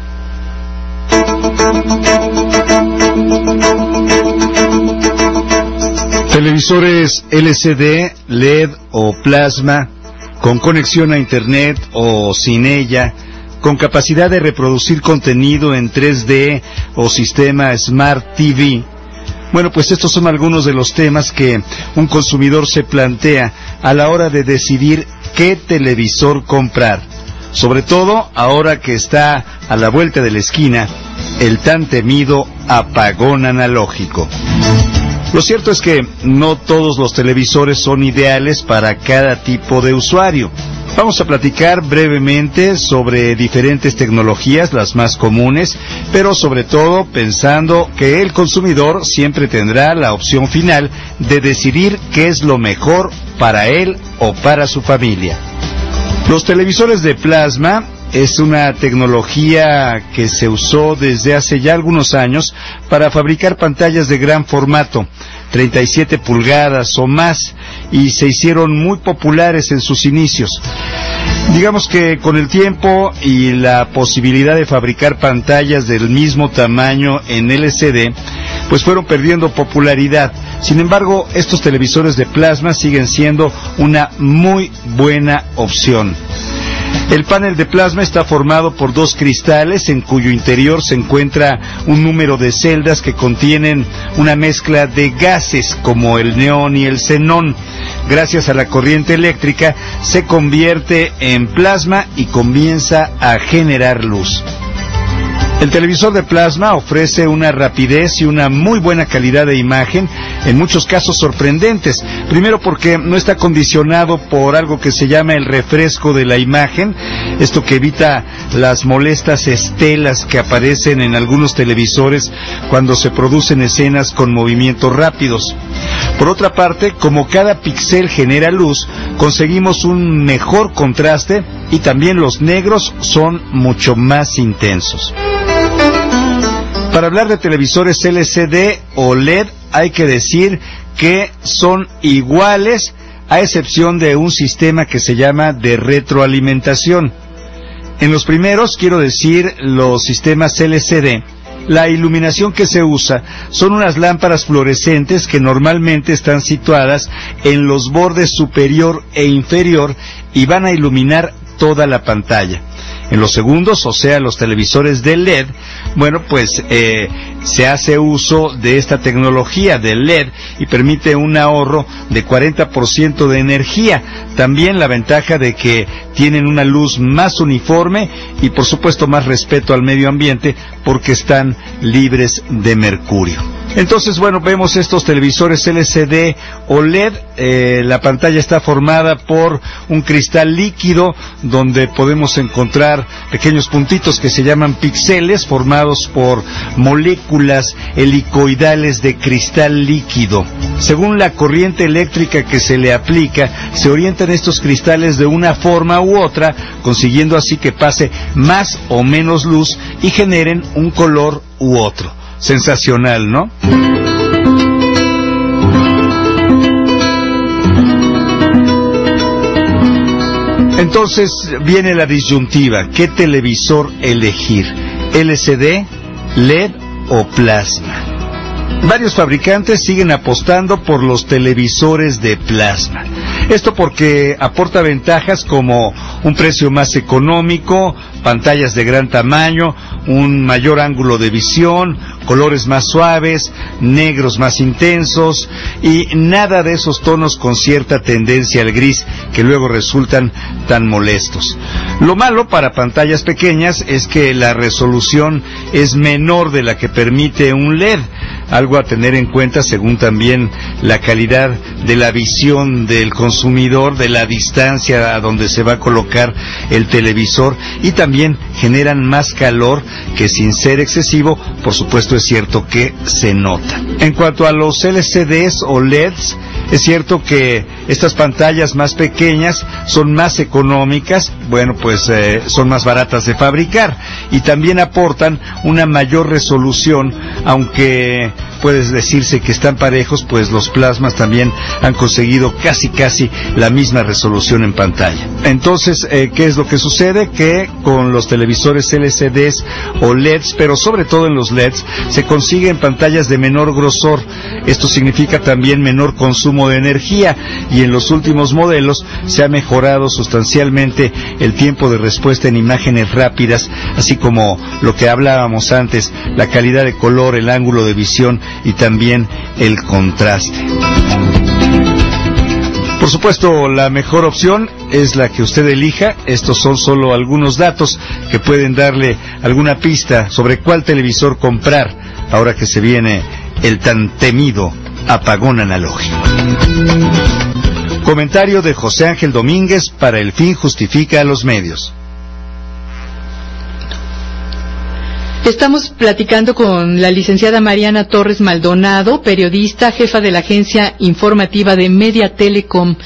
Televisores L C D, L E D o plasma, con conexión a internet o sin ella, con capacidad de reproducir contenido en tres D o sistema Smart T V. Bueno, pues estos son algunos de los temas que un consumidor se plantea a la hora de decidir qué televisor comprar. Sobre todo ahora que está a la vuelta de la esquina el tan temido apagón analógico. Lo cierto es que no todos los televisores son ideales para cada tipo de usuario. Vamos a platicar brevemente sobre diferentes tecnologías, las más comunes, pero sobre todo pensando que el consumidor siempre tendrá la opción final de decidir qué es lo mejor para él o para su familia. Los televisores de plasma es una tecnología que se usó desde hace ya algunos años para fabricar pantallas de gran formato, treinta y siete pulgadas o más, y se hicieron muy populares en sus inicios. Digamos que con el tiempo y la posibilidad de fabricar pantallas del mismo tamaño en L C D, pues fueron perdiendo popularidad. Sin embargo, estos televisores de plasma siguen siendo una muy buena opción. El panel de plasma está formado por dos cristales en cuyo interior se encuentra un número de celdas que contienen una mezcla de gases como el neón y el xenón. Gracias a la corriente eléctrica se convierte en plasma y comienza a generar luz. El televisor de plasma ofrece una rapidez y una muy buena calidad de imagen, en muchos casos sorprendentes. Primero porque no está condicionado por algo que se llama el refresco de la imagen, esto que evita las molestas estelas que aparecen en algunos televisores cuando se producen escenas con movimientos rápidos. Por otra parte, como cada píxel genera luz, conseguimos un mejor contraste y también los negros son mucho más intensos. Para hablar de televisores L C D o L E D hay que decir que son iguales a excepción de un sistema que se llama de retroalimentación. En los primeros, quiero decir, los sistemas L C D, la iluminación que se usa son unas lámparas fluorescentes que normalmente están situadas en los bordes superior e inferior y van a iluminar toda la pantalla. En los segundos, o sea, los televisores de L E D, bueno, pues eh, se hace uso de esta tecnología de L E D y permite un ahorro de cuarenta por ciento de energía. También la ventaja de que tienen una luz más uniforme y, por supuesto, más respeto al medio ambiente porque están libres de mercurio. Entonces, bueno, vemos estos televisores L C D o L E D. Eh, la pantalla está formada por un cristal líquido donde podemos encontrar pequeños puntitos que se llaman píxeles formados por moléculas helicoidales de cristal líquido. Según la corriente eléctrica que se le aplica, se orientan estos cristales de una forma u otra, consiguiendo así que pase más o menos luz y generen un color u otro. Sensacional, ¿no? Entonces viene la disyuntiva. ¿Qué televisor elegir? ¿L C D, L E D o plasma? Varios fabricantes siguen apostando por los televisores de plasma. Esto porque aporta ventajas como un precio más económico, pantallas de gran tamaño, un mayor ángulo de visión, colores más suaves, negros más intensos y nada de esos tonos con cierta tendencia al gris que luego resultan tan molestos. Lo malo para pantallas pequeñas es que la resolución es menor de la que permite un L E D, algo a tener en cuenta según también la calidad de la visión del consumidor, de la distancia a donde se va a colocar el televisor, y también generan más calor que, sin ser excesivo, por supuesto es cierto que se nota. En cuanto a los L C Ds o L E Ds, Es cierto que estas pantallas más pequeñas son más económicas, bueno, pues eh, son más baratas de fabricar y también aportan una mayor resolución, aunque puede decirse que están parejos, pues los plasmas también han conseguido casi casi la misma resolución en pantalla. Entonces, eh, ¿qué es lo que sucede? Que con los televisores L C Ds o L E Ds, pero sobre todo en los L E Ds, se consiguen pantallas de menor grosor. Esto significa también menor consumo de energía y en los últimos modelos se ha mejorado sustancialmente el tiempo de respuesta en imágenes rápidas, así como lo que hablábamos antes, la calidad de color, el ángulo de visión y también el contraste. Por supuesto, la mejor opción es la que usted elija. Estos son solo algunos datos que pueden darle alguna pista sobre cuál televisor comprar ahora que se viene el tan temido apagón analógico. Comentario de José Ángel Domínguez para El Fin Justifica a los Medios. Estamos platicando con la licenciada Mariana Torres Maldonado, periodista, jefa de la agencia informativa de Media Telecom,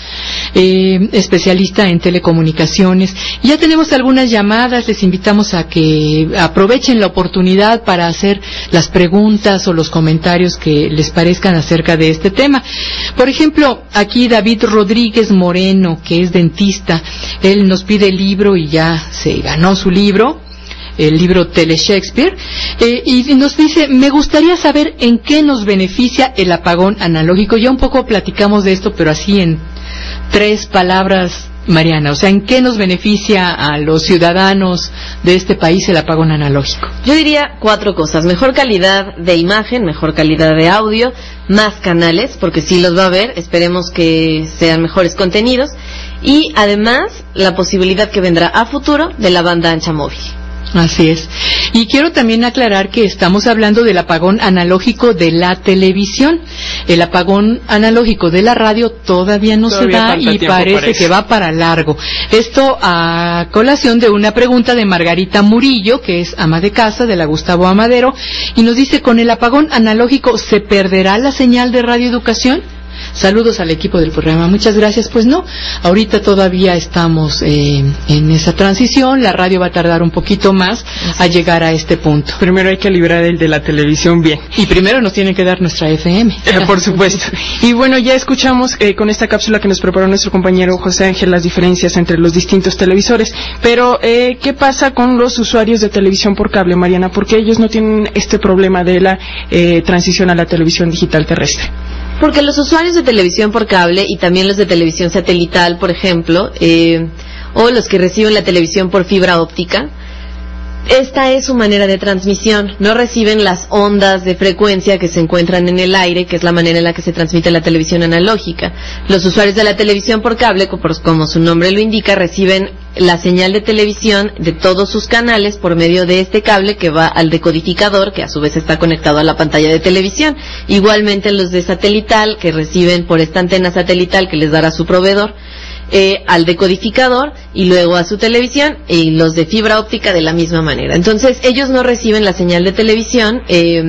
eh, especialista en telecomunicaciones. Ya tenemos algunas llamadas, les invitamos a que aprovechen la oportunidad para hacer las preguntas o los comentarios que les parezcan acerca de este tema. Por ejemplo, aquí David Rodríguez Moreno, que es dentista, él nos pide el libro y ya se ganó su libro, el libro Tele Shakespeare, eh, y nos dice, me gustaría saber en qué nos beneficia el apagón analógico. Ya un poco platicamos de esto, pero así en tres palabras, Mariana, o sea, ¿en qué nos beneficia a los ciudadanos de este país el apagón analógico? Yo diría cuatro cosas: mejor calidad de imagen, mejor calidad de audio, más canales, porque sí los va a haber, esperemos que sean mejores contenidos, y además la posibilidad que vendrá a futuro de la banda ancha móvil. Así es. Y quiero también aclarar que estamos hablando del apagón analógico de la televisión. El apagón analógico de la radio todavía no todavía se da y parece para que va para largo. Esto a colación de una pregunta de Margarita Murillo, que es ama de casa de la Gustavo Amadero, y nos dice, ¿con el apagón analógico se perderá la señal de radioeducación? Saludos al equipo del programa. Muchas gracias. Pues no, ahorita todavía estamos eh, en esa transición. La radio va a tardar un poquito más a llegar a este punto. Primero hay que librar el de la televisión bien. Y primero nos tienen que dar nuestra F M. Eh, por supuesto. Y bueno, ya escuchamos eh, con esta cápsula que nos preparó nuestro compañero José Ángel las diferencias entre los distintos televisores. Pero, eh, ¿qué pasa con los usuarios de televisión por cable, Mariana? ¿Por qué ellos no tienen este problema de la eh, transición a la televisión digital terrestre? Porque los usuarios de televisión por cable y también los de televisión satelital, por ejemplo, eh, o los que reciben la televisión por fibra óptica, esta es su manera de transmisión. No reciben las ondas de frecuencia que se encuentran en el aire, que es la manera en la que se transmite la televisión analógica. Los usuarios de la televisión por cable, como su nombre lo indica, reciben la señal de televisión de todos sus canales por medio de este cable que va al decodificador, que a su vez está conectado a la pantalla de televisión. Igualmente los de satelital, que reciben por esta antena satelital que les dará su proveedor, eh, al decodificador y luego a su televisión, y los de fibra óptica de la misma manera. Entonces ellos no reciben la señal de televisión eh,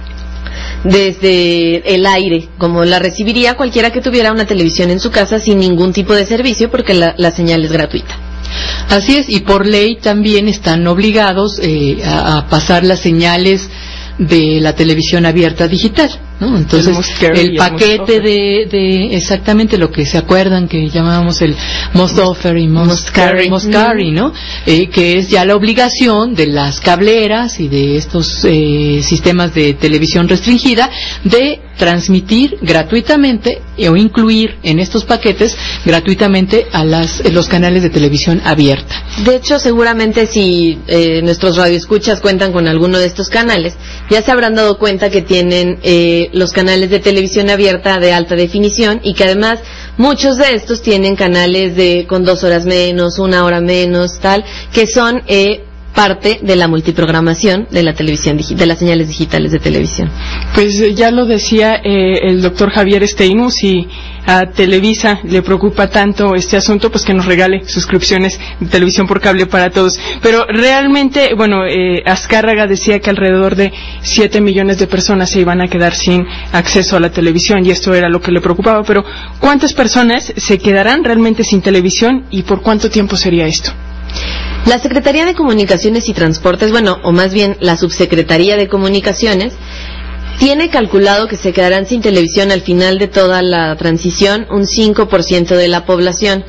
desde el aire, como la recibiría cualquiera que tuviera una televisión en su casa sin ningún tipo de servicio, porque la, la señal es gratuita. Así es, y por ley también están obligados eh, a, a pasar las señales de la televisión abierta digital, ¿no? Entonces el, el paquete de, de exactamente lo que se acuerdan que llamábamos el must offer y must, must carry, must carry, ¿no? Eh, que es ya la obligación de las cableras y de estos eh, sistemas de televisión restringida de transmitir gratuitamente o incluir en estos paquetes gratuitamente a las, los canales de televisión abierta. De hecho, seguramente si eh, nuestros radioescuchas cuentan con alguno de estos canales, ya se habrán dado cuenta que tienen eh, los canales de televisión abierta de alta definición, y que además muchos de estos tienen canales de con dos horas menos, una hora menos, tal, que son eh, parte de la multiprogramación de la televisión, de las señales digitales de televisión. Pues eh, ya lo decía eh, el doctor Javier Steinus, y a Televisa le preocupa tanto este asunto, pues que nos regale suscripciones de televisión por cable para todos. Pero realmente, bueno, eh, Azcárraga decía que alrededor de siete millones de personas se iban a quedar sin acceso a la televisión, y esto era lo que le preocupaba. Pero ¿cuántas personas se quedarán realmente sin televisión y por cuánto tiempo sería esto? La Secretaría de Comunicaciones y Transportes, bueno, o más bien la Subsecretaría de Comunicaciones, tiene calculado que se quedarán sin televisión al final de toda la transición un cinco por ciento de la población.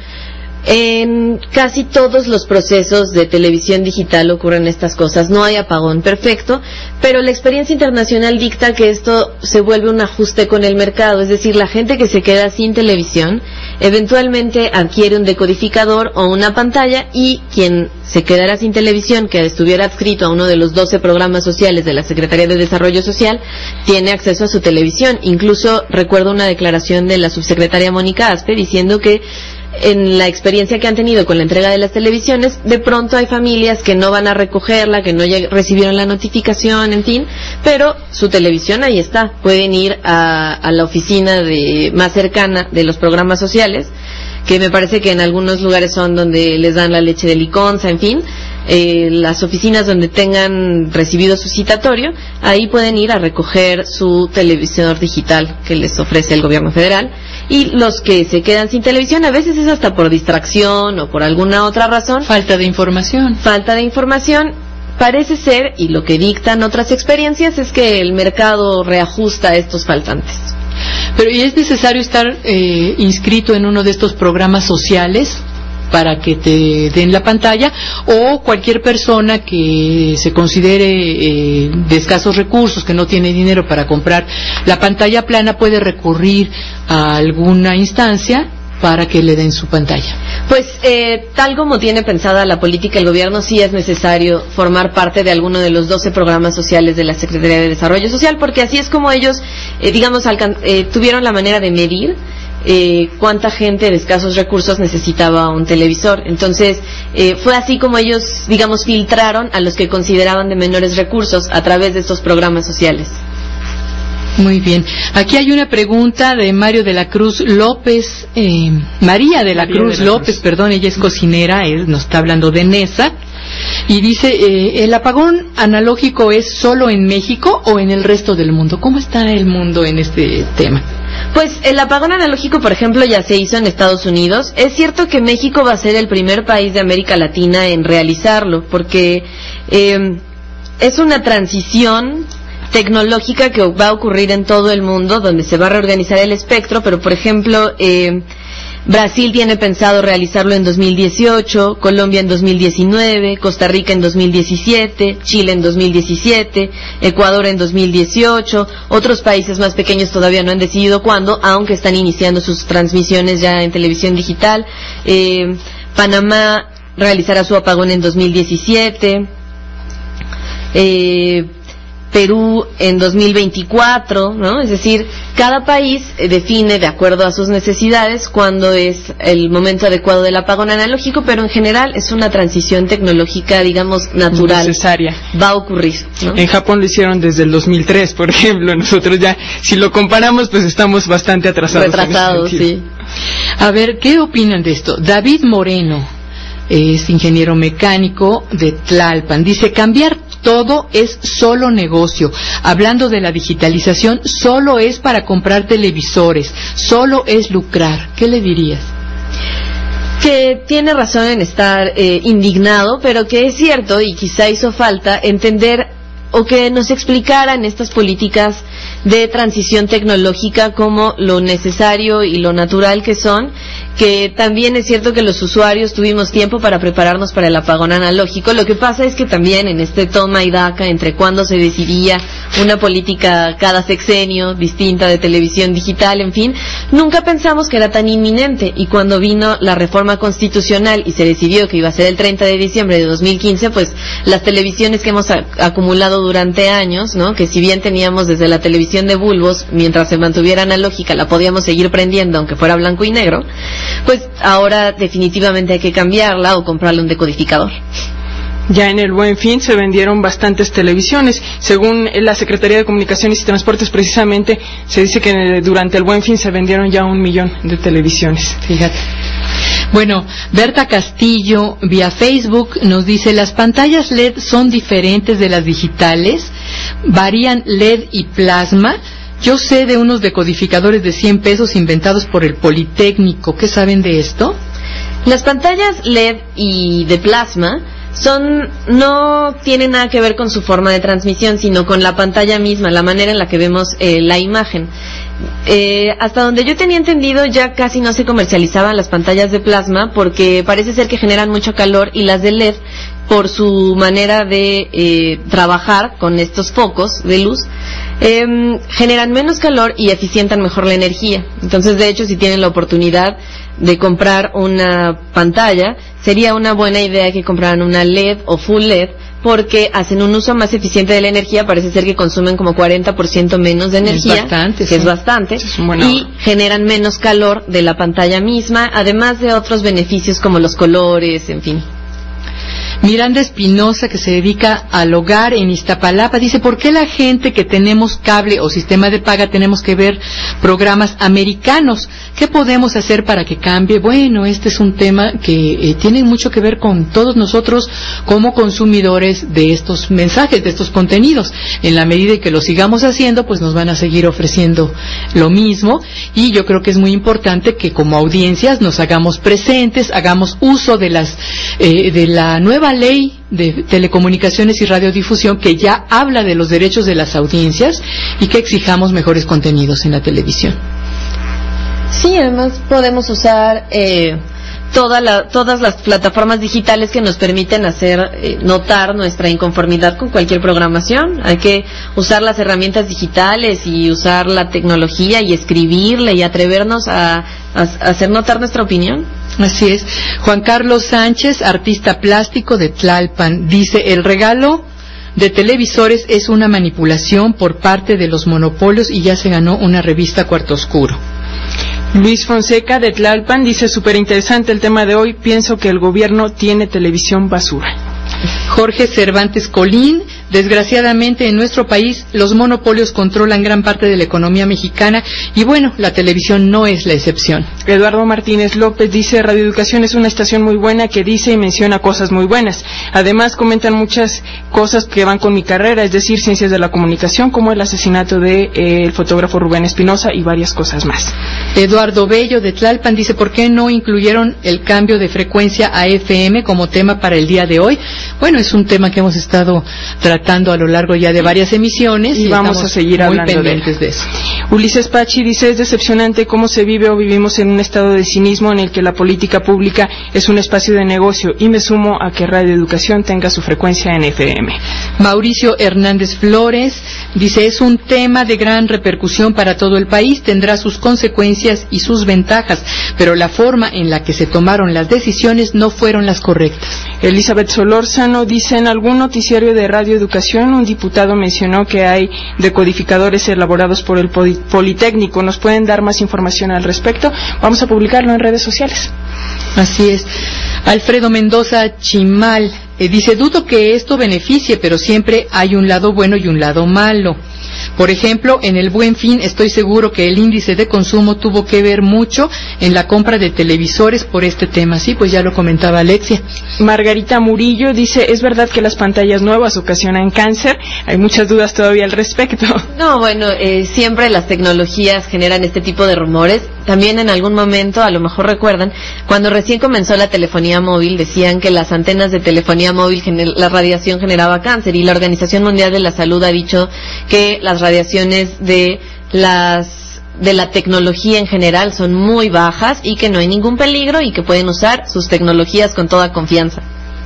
En casi todos los procesos de televisión digital ocurren estas cosas. No hay apagón perfecto, pero la experiencia internacional dicta que esto se vuelve un ajuste con el mercado. Es decir, la gente que se queda sin televisión eventualmente adquiere un decodificador o una pantalla, y quien se quedará sin televisión, que estuviera adscrito a uno de los doce programas sociales de la Secretaría de Desarrollo Social, tiene acceso a su televisión. Incluso recuerdo una declaración de la subsecretaria Mónica Aspe diciendo que en la experiencia que han tenido con la entrega de las televisiones, de pronto hay familias que no van a recogerla, que no recibieron la notificación, en fin, pero su televisión ahí está. Pueden ir a, a la oficina de, más cercana de los programas sociales, que me parece que en algunos lugares son donde les dan la leche de liconza, en fin, eh, las oficinas donde tengan recibido su citatorio, ahí pueden ir a recoger su televisor digital que les ofrece el gobierno federal. Y los que se quedan sin televisión, a veces es hasta por distracción o por alguna otra razón. Falta de información. Falta de información. Parece ser, y lo que dictan otras experiencias, es que el mercado reajusta a estos faltantes. Pero ¿y es necesario estar eh, inscrito en uno de estos programas sociales para que te den la pantalla, o cualquier persona que se considere eh, de escasos recursos, que no tiene dinero para comprar la pantalla plana, puede recurrir a alguna instancia para que le den su pantalla? Pues eh, tal como tiene pensada la política el gobierno, sí es necesario formar parte de alguno de los doce programas sociales de la Secretaría de Desarrollo Social, porque así es como ellos, eh, digamos, alcan- eh, tuvieron la manera de medir Eh, cuánta gente de escasos recursos necesitaba un televisor. Entonces eh, fue así como ellos, digamos, filtraron a los que consideraban de menores recursos a través de estos programas sociales. Muy bien. Aquí hay una pregunta de Mario de la Cruz López, eh, María de la María Cruz de la López, Cruz. perdón, ella es cocinera, él nos está hablando de Nesa, y dice, eh, ¿el apagón analógico es solo en México o en el resto del mundo? ¿Cómo está el mundo en este tema? Pues el apagón analógico, por ejemplo, ya se hizo en Estados Unidos. Es cierto que México va a ser el primer país de América Latina en realizarlo, porque eh, es una transición tecnológica que va a ocurrir en todo el mundo, donde se va a reorganizar el espectro, pero por ejemplo, eh, Brasil tiene pensado realizarlo en dos mil dieciocho, Colombia en dos mil diecinueve, Costa Rica en dos mil diecisiete, Chile en dos mil diecisiete, Ecuador en dos mil dieciocho, otros países más pequeños todavía no han decidido cuándo, aunque están iniciando sus transmisiones ya en televisión digital. Eh, Panamá realizará su apagón en dos mil diecisiete, eh, Perú en dos mil veinticuatro, ¿no? Es decir, cada país define de acuerdo a sus necesidades cuándo es el momento adecuado del apagón analógico, pero en general es una transición tecnológica, digamos, natural. Necesaria. Va a ocurrir, ¿no? En Japón lo hicieron desde el dos mil tres, por ejemplo. Nosotros ya, si lo comparamos, pues estamos bastante atrasados. Retrasados, sí. A ver, ¿qué opinan de esto? David Moreno es ingeniero mecánico de Tlalpan. Dice, cambiar todo es solo negocio. Hablando de la digitalización, solo es para comprar televisores, solo es lucrar. ¿Qué le dirías? Que tiene razón en estar eh, indignado, pero que es cierto, y quizá hizo falta entender o que nos explicaran estas políticas de transición tecnológica como lo necesario y lo natural que son, que también es cierto que los usuarios tuvimos tiempo para prepararnos para el apagón analógico. Lo que pasa es que también en este toma y daca entre cuándo se decidía una política cada sexenio distinta de televisión digital, en fin, nunca pensamos que era tan inminente, y cuando vino la reforma constitucional y se decidió que iba a ser el treinta de diciembre de dos mil quince, pues las televisiones que hemos a- acumulado durante años, ¿no? Que si bien teníamos desde la televisión de bulbos, mientras se mantuviera analógica la podíamos seguir prendiendo aunque fuera blanco y negro, pues ahora definitivamente hay que cambiarla o comprarle un decodificador. Ya en el Buen Fin se vendieron bastantes televisiones. Según la Secretaría de Comunicaciones y Transportes, precisamente, se dice que durante el Buen Fin se vendieron ya un millón de televisiones. Fíjate. Bueno, Berta Castillo, vía Facebook, nos dice, las pantallas L E D son diferentes de las digitales, varían L E D y plasma. Yo sé de unos decodificadores de cien pesos inventados por el Politécnico. ¿Qué saben de esto? Las pantallas L E D y de plasma son no tienen nada que ver con su forma de transmisión, sino con la pantalla misma, la manera en la que vemos eh, la imagen. Eh, hasta donde yo tenía entendido, ya casi no se comercializaban las pantallas de plasma porque parece ser que generan mucho calor, y las de L E D, por su manera de eh, trabajar con estos focos de luz, eh, generan menos calor y eficientan mejor la energía. Entonces, de hecho, si tienen la oportunidad de comprar una pantalla, sería una buena idea que compraran una L E D o Full L E D, porque hacen un uso más eficiente de la energía. Parece ser que consumen como cuarenta por ciento menos de energía, es bastante, que sí. es bastante, es un y generan menos calor de la pantalla misma, además de otros beneficios como los colores, en fin. Miranda Espinosa, que se dedica al hogar en Iztapalapa, dice, ¿por qué la gente que tenemos cable o sistema de paga tenemos que ver programas americanos? ¿Qué podemos hacer para que cambie? Bueno, este es un tema que eh, tiene mucho que ver con todos nosotros como consumidores de estos mensajes, de estos contenidos. En la medida en que lo sigamos haciendo, pues nos van a seguir ofreciendo lo mismo, y yo creo que es muy importante que como audiencias nos hagamos presentes, hagamos uso de las eh, de la nueva ley de telecomunicaciones y radiodifusión, que ya habla de los derechos de las audiencias, y que exijamos mejores contenidos en la televisión. Sí, además podemos usar eh, toda la, todas las plataformas digitales que nos permiten hacer eh, notar nuestra inconformidad con cualquier programación. Hay que usar las herramientas digitales y usar la tecnología y escribirle y atrevernos a, a, a hacer notar nuestra opinión. Así es. Juan Carlos Sánchez, artista plástico de Tlalpan, dice, el regalo de televisores es una manipulación por parte de los monopolios y ya se ganó una revista Cuarto Oscuro. Luis Fonseca de Tlalpan dice, súper interesante el tema de hoy, pienso que el gobierno tiene televisión basura. Jorge Cervantes Colín, desgraciadamente en nuestro país los monopolios controlan gran parte de la economía mexicana, y bueno, la televisión no es la excepción. Eduardo Martínez López dice, Radio Educación es una estación muy buena que dice y menciona cosas muy buenas. Además comentan muchas cosas que van con mi carrera, es decir, ciencias de la comunicación, como el asesinato del de, eh, fotógrafo Rubén Espinosa y varias cosas más. Eduardo Bello de Tlalpan dice, ¿por qué no incluyeron el cambio de frecuencia a F M como tema para el día de hoy? Bueno, es un tema que hemos estado tratando a lo largo ya de varias emisiones y, y vamos a seguir muy hablando pendientes de, de eso. Ulises Pachi dice, es decepcionante cómo se vive o vivimos en un estado de cinismo en el que la política pública es un espacio de negocio, y me sumo a que Radio Educación tenga su frecuencia en F M. Mauricio Hernández Flores dice, es un tema de gran repercusión para todo el país, tendrá sus consecuencias y sus ventajas, pero la forma en la que se tomaron las decisiones no fueron las correctas. Elizabeth Solórzano dice, en algún noticiario de Radio Educación un diputado mencionó que hay decodificadores elaborados por el Politécnico. ¿Nos pueden dar más información al respecto? Vamos a publicarlo en redes sociales. Así es. Alfredo Mendoza Chimal eh, dice, dudo que esto beneficie, pero siempre hay un lado bueno y un lado malo. Por ejemplo, en el Buen Fin estoy seguro que el índice de consumo tuvo que ver mucho en la compra de televisores por este tema. Sí, pues ya lo comentaba Alexia. Margarita Murillo dice, ¿es verdad que las pantallas nuevas ocasionan cáncer? Hay muchas dudas todavía al respecto. No, bueno, eh, siempre las tecnologías generan este tipo de rumores. También en algún momento, a lo mejor recuerdan, cuando recién comenzó la telefonía móvil, decían que las antenas de telefonía móvil, la radiación generaba cáncer, y la Organización Mundial de la Salud ha dicho que las radiaciones de las de la tecnología en general son muy bajas y que no hay ningún peligro y que pueden usar sus tecnologías con toda confianza.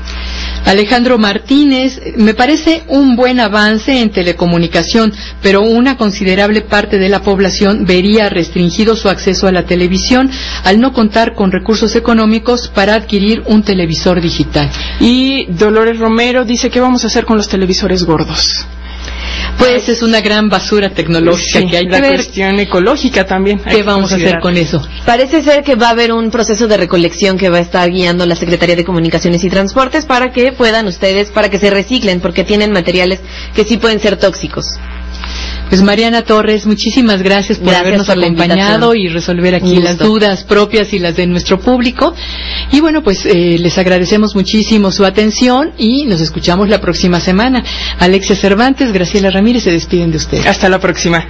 Alejandro Martínez, me parece un buen avance en telecomunicación, pero una considerable parte de la población vería restringido su acceso a la televisión al no contar con recursos económicos para adquirir un televisor digital. Y Dolores Romero dice, ¿qué vamos a hacer con los televisores gordos? Pues es una gran basura tecnológica sí, que hay que la ver. cuestión ecológica también. ¿Qué vamos a hacer con eso? Parece ser que va a haber un proceso de recolección que va a estar guiando la Secretaría de Comunicaciones y Transportes para que puedan ustedes, para que se reciclen, porque tienen materiales que sí pueden ser tóxicos. Pues Mariana Torres, muchísimas gracias por Gracias habernos por la acompañado invitación. y resolver aquí Un las gusto. dudas propias y las de nuestro público. Y bueno, pues eh, les agradecemos muchísimo su atención y nos escuchamos la próxima semana. Alexia Cervantes, Graciela Ramírez se despiden de ustedes. Hasta la próxima.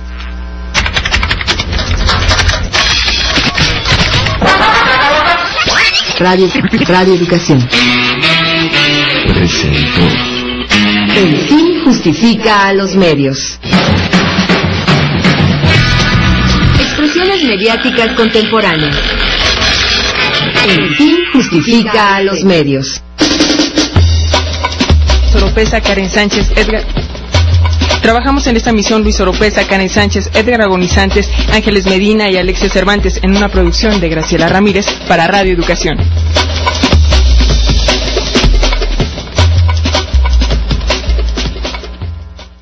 Radio, Radio Educación. Presentó. El fin justifica a los medios. Expresiones mediáticas contemporáneas. El fin justifica a los medios. Oropesa, Karen Sánchez, Edgar. Trabajamos en esta misión Luis Oropesa, Karen Sánchez, Edgar Agonizantes, Ángeles Medina y Alexia Cervantes en una producción de Graciela Ramírez para Radio Educación.